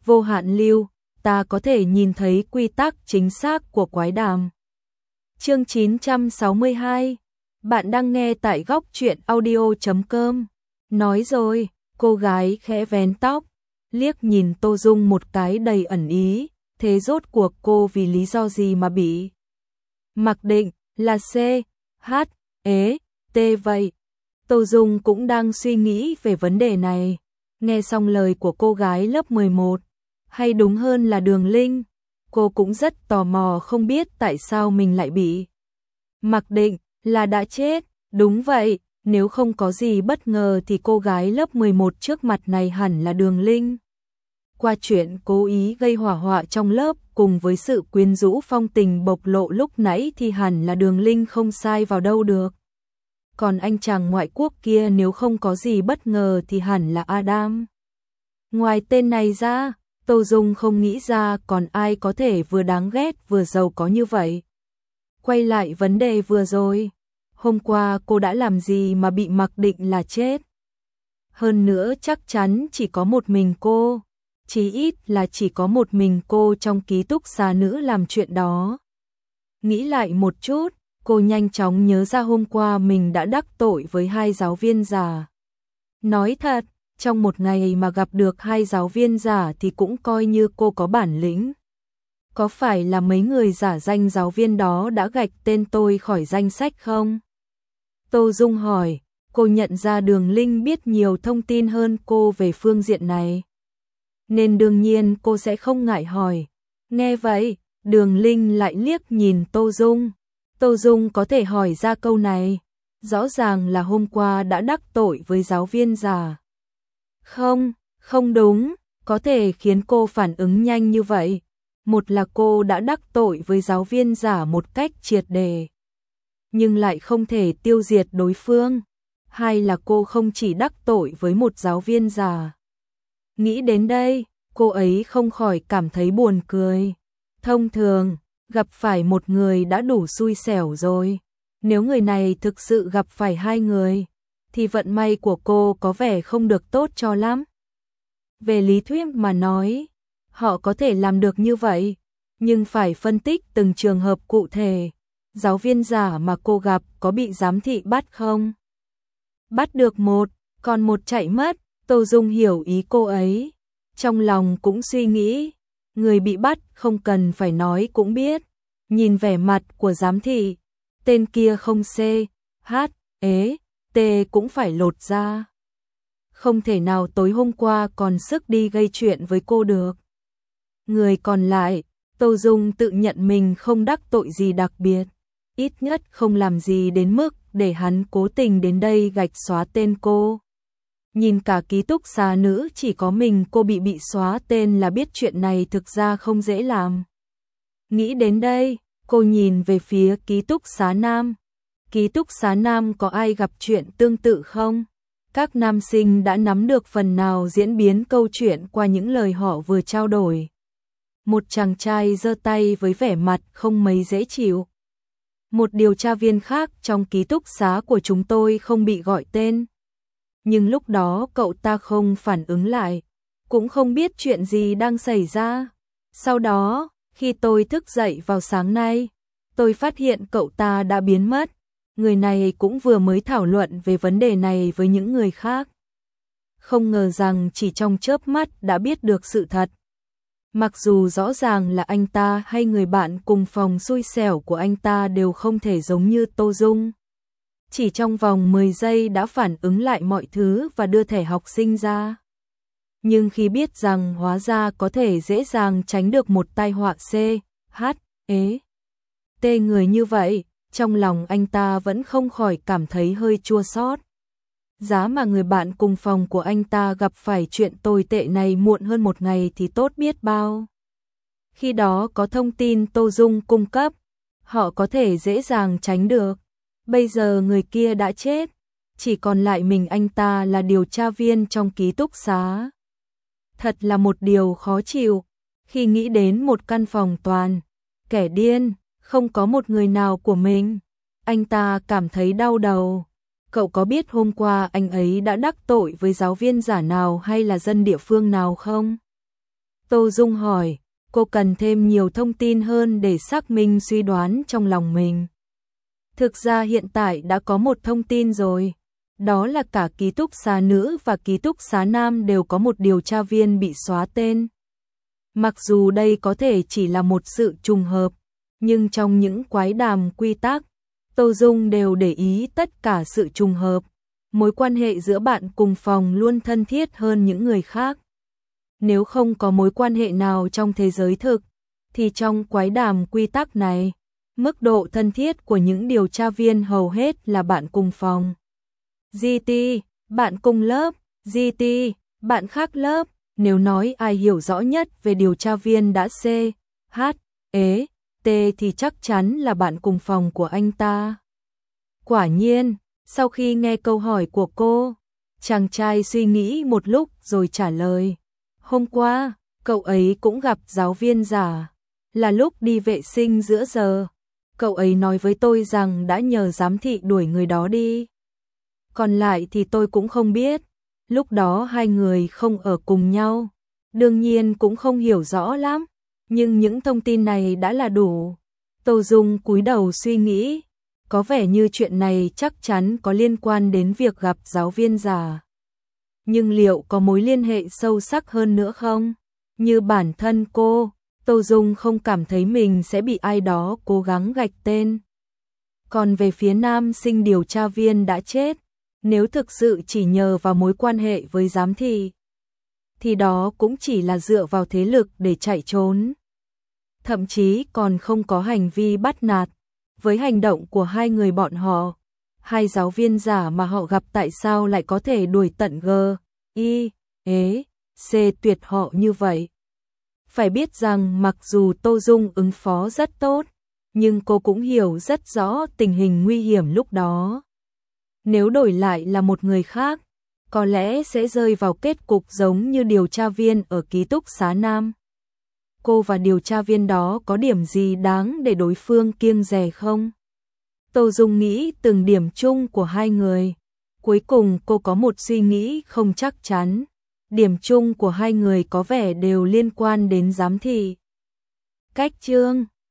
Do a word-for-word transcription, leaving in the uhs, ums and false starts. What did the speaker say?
vô hạn lưu, ta có thể nhìn thấy quy tắc chính xác của quái đàm. Chương chín trăm sáu mươi hai. Bạn đang nghe tại góc truyện audio chấm com. Nói rồi, cô gái khẽ vén tóc, liếc nhìn Tô Dung một cái đầy ẩn ý, thế rốt cuộc cô vì lý do gì mà bị mặc định là C, H, E, T vậy? Tô Dung cũng đang suy nghĩ về vấn đề này, nghe xong lời của cô gái lớp mười một, hay đúng hơn là Đường Linh, cô cũng rất tò mò không biết tại sao mình lại bị mặc định là đã chết. Đúng vậy, nếu không có gì bất ngờ thì cô gái lớp mười một trước mặt này hẳn là Đường Linh. Qua chuyện cố ý gây hỏa hoạn trong lớp cùng với sự quyến rũ phong tình bộc lộ lúc nãy thì hẳn là Đường Linh không sai vào đâu được. Còn anh chàng ngoại quốc kia nếu không có gì bất ngờ thì hẳn là Adam. Ngoài tên này ra, Tô Dung không nghĩ ra còn ai có thể vừa đáng ghét vừa giàu có như vậy. Quay lại vấn đề vừa rồi, hôm qua cô đã làm gì mà bị mặc định là chết? Hơn nữa chắc chắn chỉ có một mình cô, chí ít là chỉ có một mình cô trong ký túc xá nữ làm chuyện đó. Nghĩ lại một chút, cô nhanh chóng nhớ ra hôm qua mình đã đắc tội với hai giáo viên giả. Nói thật, trong một ngày mà gặp được hai giáo viên giả thì cũng coi như cô có bản lĩnh. Có phải là mấy người giả danh giáo viên đó đã gạch tên tôi khỏi danh sách không? Tô Dung hỏi, cô nhận ra Đường Linh biết nhiều thông tin hơn cô về phương diện này, nên đương nhiên cô sẽ không ngại hỏi. Nghe vậy, Đường Linh lại liếc nhìn Tô Dung. Tô Dung có thể hỏi ra câu này, rõ ràng là hôm qua đã đắc tội với giáo viên giả. Không, không đúng, có thể khiến cô phản ứng nhanh như vậy. Một là cô đã đắc tội với giáo viên giả một cách triệt để, nhưng lại không thể tiêu diệt đối phương. Hai là cô không chỉ đắc tội với một giáo viên giả. Nghĩ đến đây, cô ấy không khỏi cảm thấy buồn cười. Thông thường, gặp phải một người đã đủ xui xẻo rồi. Nếu người này thực sự gặp phải hai người, thì vận may của cô có vẻ không được tốt cho lắm. Về lý thuyết mà nói, họ có thể làm được như vậy, nhưng phải phân tích từng trường hợp cụ thể. Giáo viên giả mà cô gặp có bị giám thị bắt không? Bắt được một, còn một chạy mất. Tô Dung hiểu ý cô ấy, trong lòng cũng suy nghĩ, người bị bắt không cần phải nói cũng biết. Nhìn vẻ mặt của giám thị, tên kia không C, H, E, T cũng phải lột ra. Không thể nào tối hôm qua còn sức đi gây chuyện với cô được. Người còn lại, Tô Dung tự nhận mình không đắc tội gì đặc biệt, ít nhất không làm gì đến mức để hắn cố tình đến đây gạch xóa tên cô. Nhìn cả ký túc xá nữ chỉ có mình cô bị bị xóa tên là biết chuyện này thực ra không dễ làm. Nghĩ đến đây, cô nhìn về phía ký túc xá nam. Ký túc xá nam có ai gặp chuyện tương tự không? Các nam sinh đã nắm được phần nào diễn biến câu chuyện qua những lời họ vừa trao đổi. Một chàng trai giơ tay với vẻ mặt không mấy dễ chịu. Một điều tra viên khác trong ký túc xá của chúng tôi không bị gọi tên. Nhưng lúc đó cậu ta không phản ứng lại, cũng không biết chuyện gì đang xảy ra. Sau đó, khi tôi thức dậy vào sáng nay, tôi phát hiện cậu ta đã biến mất. Người này cũng vừa mới thảo luận về vấn đề này với những người khác. Không ngờ rằng chỉ trong chớp mắt đã biết được sự thật. Mặc dù rõ ràng là anh ta hay người bạn cùng phòng xui xẻo của anh ta đều không thể giống như Tô Dung. Chỉ trong vòng mười giây đã phản ứng lại mọi thứ và đưa thẻ học sinh ra. Nhưng khi biết rằng hóa ra có thể dễ dàng tránh được một tai họa C, H, E, T người như vậy, trong lòng anh ta vẫn không khỏi cảm thấy hơi chua xót. Giá mà người bạn cùng phòng của anh ta gặp phải chuyện tồi tệ này muộn hơn một ngày thì tốt biết bao. Khi đó có thông tin Tô Dung cung cấp, họ có thể dễ dàng tránh được. Bây giờ người kia đã chết, chỉ còn lại mình anh ta là điều tra viên trong ký túc xá. Thật là một điều khó chịu, khi nghĩ đến một căn phòng toàn kẻ điên, không có một người nào của mình, anh ta cảm thấy đau đầu. Cậu có biết hôm qua anh ấy đã đắc tội với giáo viên giả nào hay là dân địa phương nào không? Tô Dung hỏi, cô cần thêm nhiều thông tin hơn để xác minh suy đoán trong lòng mình. Thực ra hiện tại đã có một thông tin rồi. Đó là cả ký túc xá nữ và ký túc xá nam đều có một điều tra viên bị xóa tên. Mặc dù đây có thể chỉ là một sự trùng hợp, nhưng trong những quái đàm quy tắc, Tô Dung đều để ý tất cả sự trùng hợp. Mối quan hệ giữa bạn cùng phòng luôn thân thiết hơn những người khác. Nếu không có mối quan hệ nào trong thế giới thực, thì trong quái đàm quy tắc này, mức độ thân thiết của những điều tra viên hầu hết là bạn cùng phòng. giê tê, bạn cùng lớp, giê tê, bạn khác lớp. Nếu nói ai hiểu rõ nhất về điều tra viên đã C, H, E, T thì chắc chắn là bạn cùng phòng của anh ta. Quả nhiên, sau khi nghe câu hỏi của cô, chàng trai suy nghĩ một lúc rồi trả lời. Hôm qua, cậu ấy cũng gặp giáo viên giả, là lúc đi vệ sinh giữa giờ. Cậu ấy nói với tôi rằng đã nhờ giám thị đuổi người đó đi. Còn lại thì tôi cũng không biết, lúc đó hai người không ở cùng nhau, đương nhiên cũng không hiểu rõ lắm, nhưng những thông tin này đã là đủ. Tô Dung cúi đầu suy nghĩ, có vẻ như chuyện này chắc chắn có liên quan đến việc gặp giáo viên giả. Nhưng liệu có mối liên hệ sâu sắc hơn nữa không? Như bản thân cô, Tô Dung không cảm thấy mình sẽ bị ai đó cố gắng gạch tên. Còn về phía nam sinh điều tra viên đã chết, nếu thực sự chỉ nhờ vào mối quan hệ với giám thị, thì đó cũng chỉ là dựa vào thế lực để chạy trốn. Thậm chí còn không có hành vi bắt nạt. Với hành động của hai người bọn họ, hai giáo viên giả mà họ gặp tại sao lại có thể đuổi tận G, I, E, C tuyệt họ như vậy? Phải biết rằng mặc dù Tô Dung ứng phó rất tốt, nhưng cô cũng hiểu rất rõ tình hình nguy hiểm lúc đó. Nếu đổi lại là một người khác, có lẽ sẽ rơi vào kết cục giống như điều tra viên ở ký túc xá nam. Cô và điều tra viên đó có điểm gì đáng để đối phương kiêng dè không? Tô Dung nghĩ từng điểm chung của hai người. Cuối cùng cô có một suy nghĩ không chắc chắn. Điểm chung của hai người có vẻ đều liên quan đến giám thị. Cách chương